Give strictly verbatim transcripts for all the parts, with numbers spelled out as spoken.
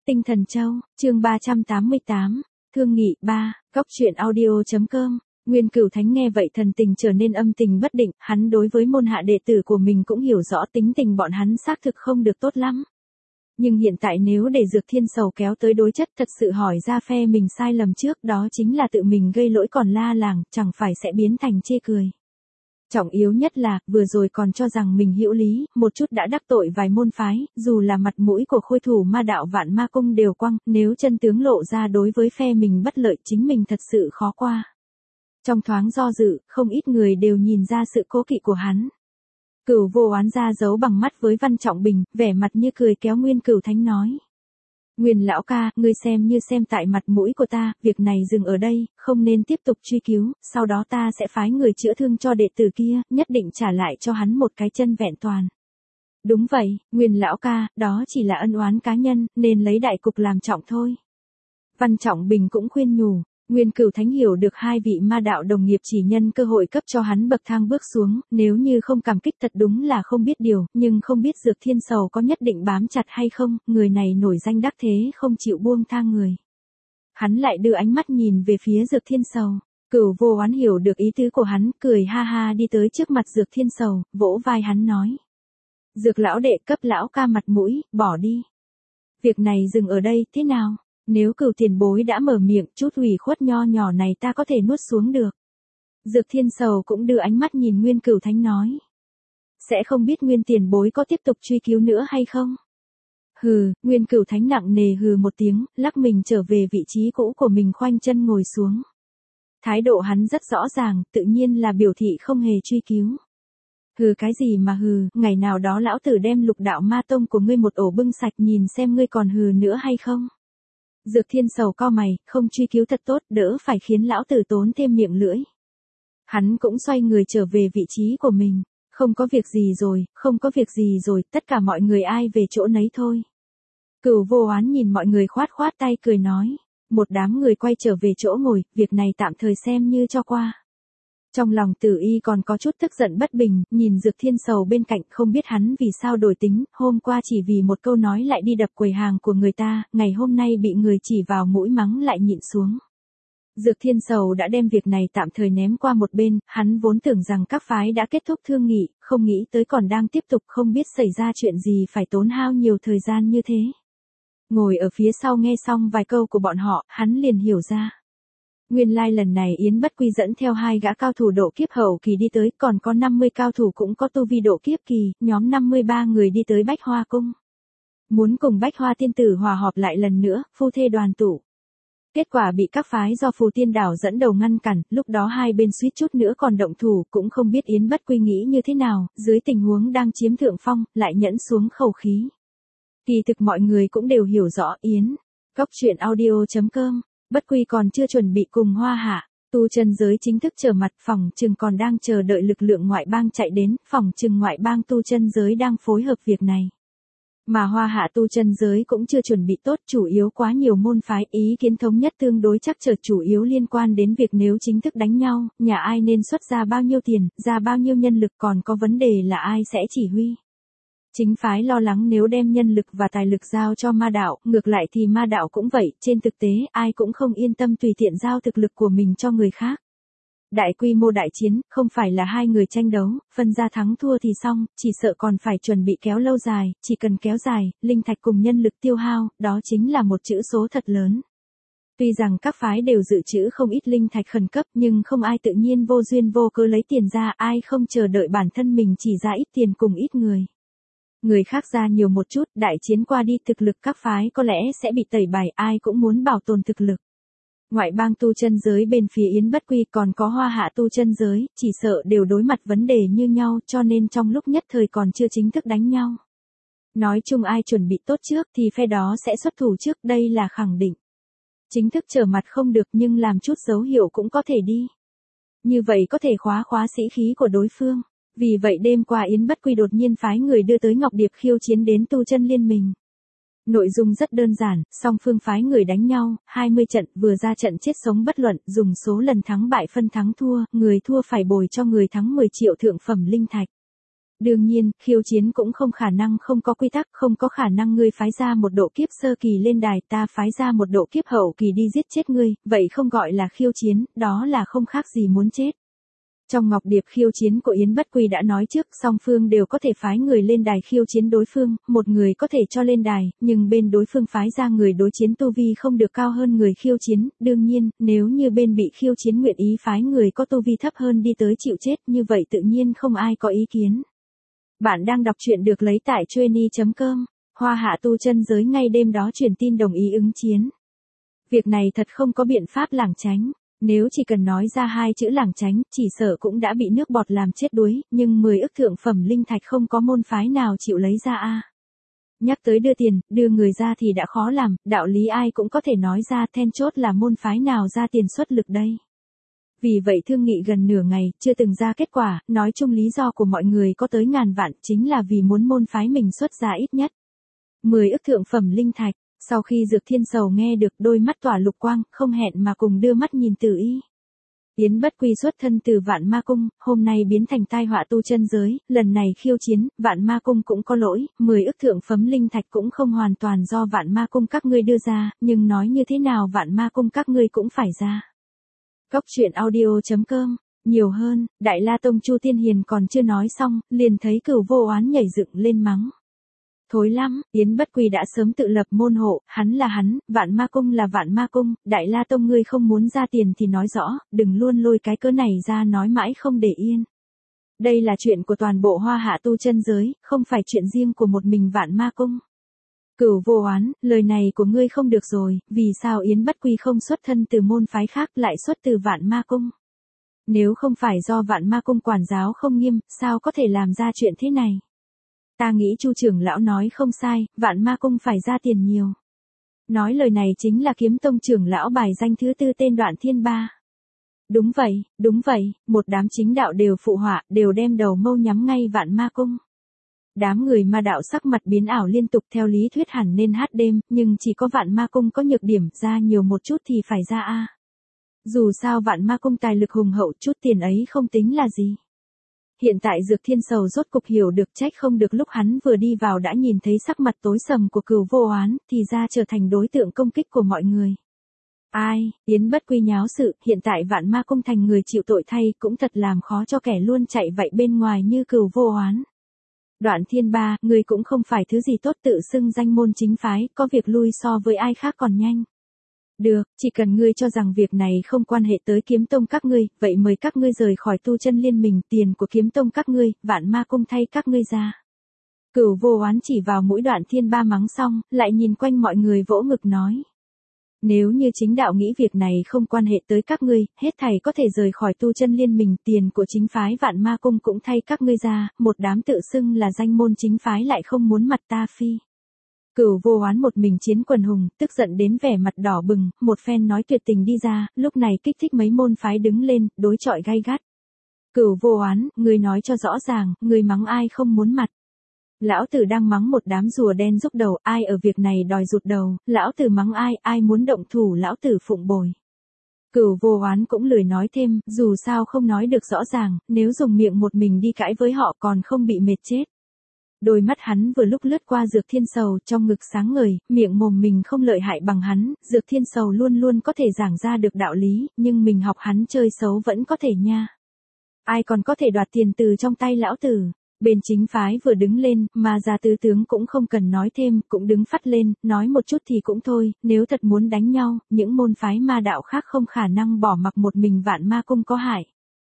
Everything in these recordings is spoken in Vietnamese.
Tinh Thần Châu, chương ba trăm tám mươi tám, Thương nghị ba, Góc truyện audio.com. Nguyên Cửu Thánh nghe vậy thần tình trở nên âm tình bất định, hắn đối với môn hạ đệ tử của mình cũng hiểu rõ tính tình bọn hắn xác thực không được tốt lắm. Nhưng hiện tại nếu để Dược Thiên Sầu kéo tới đối chất thật sự hỏi ra phe mình sai lầm trước, đó chính là tự mình gây lỗi còn la làng, chẳng phải sẽ biến thành chê cười. Trọng yếu nhất là, vừa rồi còn cho rằng mình hữu lý, một chút đã đắc tội vài môn phái, dù là mặt mũi của khôi thủ ma đạo Vạn Ma Cung đều quăng, nếu chân tướng lộ ra đối với phe mình bất lợi chính mình thật sự khó qua. Trong thoáng do dự, không ít người đều nhìn ra sự cố kỵ của hắn. Cửu Vô Oán ra giấu bằng mắt với Văn Trọng Bình, vẻ mặt như cười kéo Nguyên Cửu Thánh nói. Nguyên lão ca, ngươi xem như xem tại mặt mũi của ta, việc này dừng ở đây, không nên tiếp tục truy cứu, sau đó ta sẽ phái người chữa thương cho đệ tử kia, nhất định trả lại cho hắn một cái chân vẹn toàn. Đúng vậy, Nguyên lão ca, đó chỉ là ân oán cá nhân, nên lấy đại cục làm trọng thôi. Văn Trọng Bình cũng khuyên nhủ. Nguyên Cửu Thánh hiểu được hai vị ma đạo đồng nghiệp chỉ nhân cơ hội cấp cho hắn bậc thang bước xuống, nếu như không cảm kích thật đúng là không biết điều, nhưng không biết Dược Thiên Sầu có nhất định bám chặt hay không, người này nổi danh đắc thế không chịu buông tha người. Hắn lại đưa ánh mắt nhìn về phía Dược Thiên Sầu, Cửu Vô Oán hiểu được ý tứ của hắn, cười ha ha đi tới trước mặt Dược Thiên Sầu, vỗ vai hắn nói. Dược lão đệ cấp lão ca mặt mũi, bỏ đi. Việc này dừng ở đây, thế nào? Nếu Cửu tiền bối đã mở miệng, chút ủy khuất nho nhỏ này ta có thể nuốt xuống được. Dược Thiên Sầu cũng đưa ánh mắt nhìn Nguyên Cửu Thánh nói. Sẽ không biết Nguyên tiền bối có tiếp tục truy cứu nữa hay không? Hừ, Nguyên Cửu Thánh nặng nề hừ một tiếng, lắc mình trở về vị trí cũ của mình khoanh chân ngồi xuống. Thái độ hắn rất rõ ràng, tự nhiên là biểu thị không hề truy cứu. Hừ cái gì mà hừ, ngày nào đó lão tử đem Lục Đạo Ma Tông của ngươi một ổ bưng sạch nhìn xem ngươi còn hừ nữa hay không? Dược Thiên Sầu co mày, không truy cứu thật tốt, đỡ phải khiến lão tử tốn thêm miệng lưỡi. Hắn cũng xoay người trở về vị trí của mình, không có việc gì rồi, không có việc gì rồi, tất cả mọi người ai về chỗ nấy thôi. Cửu Vô Oán nhìn mọi người khoát khoát tay cười nói, một đám người quay trở về chỗ ngồi, việc này tạm thời xem như cho qua. Trong lòng Tử Y còn có chút tức giận bất bình, nhìn Dược Thiên Sầu bên cạnh không biết hắn vì sao đổi tính, hôm qua chỉ vì một câu nói lại đi đập quầy hàng của người ta, ngày hôm nay bị người chỉ vào mũi mắng lại nhịn xuống. Dược Thiên Sầu đã đem việc này tạm thời ném qua một bên, hắn vốn tưởng rằng các phái đã kết thúc thương nghị, không nghĩ tới còn đang tiếp tục không biết xảy ra chuyện gì phải tốn hao nhiều thời gian như thế. Ngồi ở phía sau nghe xong vài câu của bọn họ, hắn liền hiểu ra. Nguyên lai like lần này Yến Bất Quy dẫn theo hai gã cao thủ độ kiếp hậu kỳ đi tới, còn có năm mươi cao thủ cũng có tu vi độ kiếp kỳ, nhóm năm mươi ba người đi tới Bách Hoa Cung. Muốn cùng Bách Hoa Tiên Tử hòa họp lại lần nữa, phu thê đoàn tụ. Kết quả bị các phái do Phù Tiên Đảo dẫn đầu ngăn cản, lúc đó hai bên suýt chút nữa còn động thủ, cũng không biết Yến Bất Quy nghĩ như thế nào, dưới tình huống đang chiếm thượng phong, lại nhẫn xuống khẩu khí. Kỳ thực mọi người cũng đều hiểu rõ Yến. Góc truyện audio.com. Bất Quy còn chưa chuẩn bị cùng Hoa Hạ, tu chân giới chính thức trở mặt, phòng trừng còn đang chờ đợi lực lượng ngoại bang chạy đến, phòng trừng ngoại bang tu chân giới đang phối hợp việc này. Mà Hoa Hạ tu chân giới cũng chưa chuẩn bị tốt, chủ yếu quá nhiều môn phái, ý kiến thống nhất tương đối chắc trở, chủ yếu liên quan đến việc nếu chính thức đánh nhau, nhà ai nên xuất ra bao nhiêu tiền, ra bao nhiêu nhân lực, còn có vấn đề là ai sẽ chỉ huy. Chính phái lo lắng nếu đem nhân lực và tài lực giao cho ma đạo, ngược lại thì ma đạo cũng vậy, trên thực tế ai cũng không yên tâm tùy tiện giao thực lực của mình cho người khác. Đại quy mô đại chiến, không phải là hai người tranh đấu, phân ra thắng thua thì xong, chỉ sợ còn phải chuẩn bị kéo lâu dài, chỉ cần kéo dài, linh thạch cùng nhân lực tiêu hao, đó chính là một chữ số thật lớn. Tuy rằng các phái đều dự trữ không ít linh thạch khẩn cấp nhưng không ai tự nhiên vô duyên vô cớ lấy tiền ra, ai không chờ đợi bản thân mình chỉ ra ít tiền cùng ít người. Người khác ra nhiều một chút, đại chiến qua đi thực lực các phái có lẽ sẽ bị tẩy bài, ai cũng muốn bảo tồn thực lực. Ngoại bang tu chân giới bên phía Yến Bất Quy còn có Hoa Hạ tu chân giới, chỉ sợ đều đối mặt vấn đề như nhau cho nên trong lúc nhất thời còn chưa chính thức đánh nhau. Nói chung ai chuẩn bị tốt trước thì phe đó sẽ xuất thủ trước, đây là khẳng định. Chính thức trở mặt không được nhưng làm chút dấu hiệu cũng có thể đi. Như vậy có thể khóa khóa sĩ khí của đối phương. Vì vậy đêm qua Yến Bất Quy đột nhiên phái người đưa tới Ngọc Điệp khiêu chiến đến tu chân liên minh. Nội dung rất đơn giản, song phương phái người đánh nhau, hai mươi trận, vừa ra trận chết sống bất luận, dùng số lần thắng bại phân thắng thua, người thua phải bồi cho người thắng mười triệu thượng phẩm linh thạch. Đương nhiên, khiêu chiến cũng không khả năng không có quy tắc, không có khả năng ngươi phái ra một độ kiếp sơ kỳ lên đài, ta phái ra một độ kiếp hậu kỳ đi giết chết ngươi, vậy không gọi là khiêu chiến, đó là không khác gì muốn chết. Trong Ngọc Điệp khiêu chiến của Yến Bất Quy đã nói trước, song phương đều có thể phái người lên đài khiêu chiến đối phương, một người có thể cho lên đài, nhưng bên đối phương phái ra người đối chiến tu vi không được cao hơn người khiêu chiến, đương nhiên, nếu như bên bị khiêu chiến nguyện ý phái người có tu vi thấp hơn đi tới chịu chết, như vậy tự nhiên không ai có ý kiến. Bạn đang đọc truyện được lấy tại Chueny chấm com, Hoa Hạ tu chân giới ngay đêm đó truyền tin đồng ý ứng chiến. Việc này thật không có biện pháp lảng tránh. Nếu chỉ cần nói ra hai chữ lảng tránh, chỉ sợ cũng đã bị nước bọt làm chết đuối, nhưng mười ức thượng phẩm linh thạch không có môn phái nào chịu lấy ra a. Nhắc tới đưa tiền, đưa người ra thì đã khó làm, đạo lý ai cũng có thể nói ra, then chốt là môn phái nào ra tiền xuất lực đây. Vì vậy thương nghị gần nửa ngày, chưa từng ra kết quả, nói chung lý do của mọi người có tới ngàn vạn, chính là vì muốn môn phái mình xuất ra ít nhất mười ức thượng phẩm linh thạch. Sau khi Dược Thiên Sầu nghe được, đôi mắt tỏa lục quang, không hẹn mà cùng đưa mắt nhìn Từ Y. Yến Bất Quy xuất thân từ Vạn Ma Cung, hôm nay biến thành tai họa tu chân giới, lần này khiêu chiến, Vạn Ma Cung cũng có lỗi, mười ức thượng phẩm linh thạch cũng không hoàn toàn do Vạn Ma Cung các ngươi đưa ra, nhưng nói như thế nào Vạn Ma Cung các ngươi cũng phải ra. Cốc truyện audio chấm com, nhiều hơn, Đại La Tông Chu Tiên Hiền còn chưa nói xong, liền thấy Cửu Vô Oán nhảy dựng lên mắng. Thối lắm, Yến Bất Quy đã sớm tự lập môn hộ, hắn là hắn, Vạn Ma Cung là Vạn Ma Cung, Đại La Tông ngươi không muốn ra tiền thì nói rõ, đừng luôn lôi cái cớ này ra nói mãi không để yên. Đây là chuyện của toàn bộ Hoa Hạ tu chân giới, không phải chuyện riêng của một mình Vạn Ma Cung. Cửu Vô Oán, lời này của ngươi không được rồi, vì sao Yến Bất Quy không xuất thân từ môn phái khác lại xuất từ Vạn Ma Cung? Nếu không phải do Vạn Ma Cung quản giáo không nghiêm, sao có thể làm ra chuyện thế này? Ta nghĩ Chu trưởng lão nói không sai, Vạn Ma Cung phải ra tiền nhiều. Nói lời này chính là Kiếm Tông trưởng lão bài danh thứ tư tên Đoạn Thiên Ba. Đúng vậy, đúng vậy, một đám chính đạo đều phụ họa, đều đem đầu mâu nhắm ngay Vạn Ma Cung. Đám người ma đạo sắc mặt biến ảo liên tục, theo lý thuyết hẳn nên hát đêm, nhưng chỉ có Vạn Ma Cung có nhược điểm, ra nhiều một chút thì phải ra a. Dù sao Vạn Ma Cung tài lực hùng hậu, chút tiền ấy không tính là gì. Hiện tại Dược Thiên Sầu rốt cục hiểu được, trách không được lúc hắn vừa đi vào đã nhìn thấy sắc mặt tối sầm của Cửu Vô Oán, thì ra trở thành đối tượng công kích của mọi người. Ai, Yến Bất Quy nháo sự, hiện tại Vạn Ma Cung thành người chịu tội thay, cũng thật làm khó cho kẻ luôn chạy vậy bên ngoài như Cửu Vô Oán. Đoạn Thiên Ba, người cũng không phải thứ gì tốt, tự xưng danh môn chính phái, có việc lui so với ai khác còn nhanh. Được, chỉ cần ngươi cho rằng việc này không quan hệ tới Kiếm Tông các ngươi, vậy mời các ngươi rời khỏi tu chân liên minh, tiền của Kiếm Tông các ngươi, Vạn Ma Cung thay các ngươi ra. Cửu Vô Oán chỉ vào mũi Đoạn Thiên Ba mắng xong, lại nhìn quanh mọi người vỗ ngực nói. Nếu như chính đạo nghĩ việc này không quan hệ tới các ngươi, hết thảy có thể rời khỏi tu chân liên minh, tiền của chính phái Vạn Ma Cung cũng thay các ngươi ra, một đám tự xưng là danh môn chính phái lại không muốn mặt ta phi. Cửu Vô Oán một mình chiến quần hùng, tức giận đến vẻ mặt đỏ bừng, một phen nói tuyệt tình đi ra, lúc này kích thích mấy môn phái đứng lên, đối chọi gay gắt. Cửu Vô Oán, ngươi nói cho rõ ràng, ngươi mắng ai không muốn mặt. Lão tử đang mắng một đám rùa đen rúc đầu, ai ở việc này đòi rụt đầu, lão tử mắng ai, ai muốn động thủ lão tử phụng bồi. Cửu Vô Oán cũng lười nói thêm, dù sao không nói được rõ ràng, nếu dùng miệng một mình đi cãi với họ còn không bị mệt chết. Đôi mắt hắn vừa lúc lướt qua Dược Thiên Sầu, trong ngực sáng ngời, miệng mồm mình không lợi hại bằng hắn, Dược Thiên Sầu luôn luôn có thể giảng ra được đạo lý, nhưng mình học hắn chơi xấu vẫn có thể nha. Ai còn có thể đoạt tiền từ trong tay lão tử. Bên chính phái vừa đứng lên, mà Gia tứ tướng cũng không cần nói thêm, cũng đứng phắt lên, nói một chút thì cũng thôi, nếu thật muốn đánh nhau, những môn phái ma đạo khác không khả năng bỏ mặc một mình Vạn Ma Cung có hại.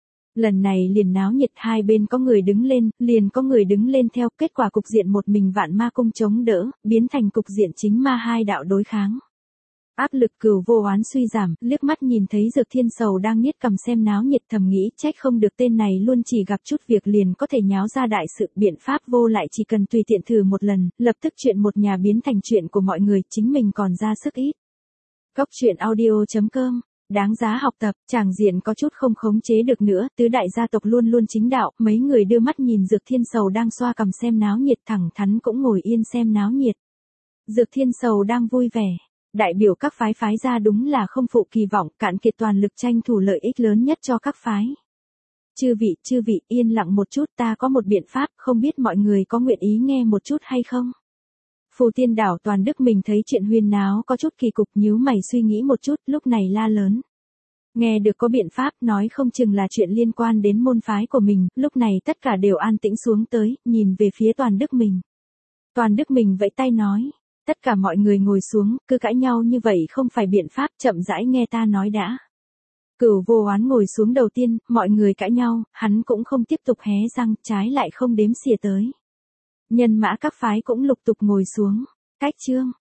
Lần này liền náo nhiệt, hai bên có người đứng lên, liền có người đứng lên theo, kết quả cục diện một mình Vạn Ma Cung chống đỡ, biến thành cục diện chính ma hai đạo đối kháng. Áp lực Cửu Vô Oán suy giảm, liếc mắt nhìn thấy Dược Thiên Sầu đang niết cầm xem náo nhiệt, thầm nghĩ trách không được tên này luôn chỉ gặp chút việc liền có thể nháo ra đại sự, biện pháp vô lại chỉ cần tùy tiện thử một lần, lập tức chuyện một nhà biến thành chuyện của mọi người, chính mình còn ra sức ít. Cốc truyện audio chấm com, đáng giá học tập, tràng diện có chút không khống chế được nữa, tứ đại gia tộc luôn luôn chính đạo, mấy người đưa mắt nhìn Dược Thiên Sầu đang xoa cầm xem náo nhiệt, thẳng thắn cũng ngồi yên xem náo nhiệt. Dược Thiên Sầu đang vui vẻ. Đại biểu các phái phái ra đúng là không phụ kỳ vọng, cạn kiệt toàn lực tranh thủ lợi ích lớn nhất cho các phái. Chư vị, chư vị, yên lặng một chút, ta có một biện pháp, không biết mọi người có nguyện ý nghe một chút hay không? Phù Tiên Đảo Toàn Đức mình thấy chuyện huyên náo có chút kỳ cục, nhíu mày suy nghĩ một chút, lúc này la lớn. Nghe được có biện pháp, nói không chừng là chuyện liên quan đến môn phái của mình, lúc này tất cả đều an tĩnh xuống tới, nhìn về phía Toàn Đức mình. Toàn Đức mình vẫy tay nói, tất cả mọi người ngồi xuống, cứ cãi nhau như vậy không phải biện pháp, chậm rãi nghe ta nói đã. Cửu Vô Oán ngồi xuống đầu tiên, mọi người cãi nhau, hắn cũng không tiếp tục hé răng, trái lại không đếm xỉa tới. Nhân mã các phái cũng lục tục ngồi xuống. Cách chương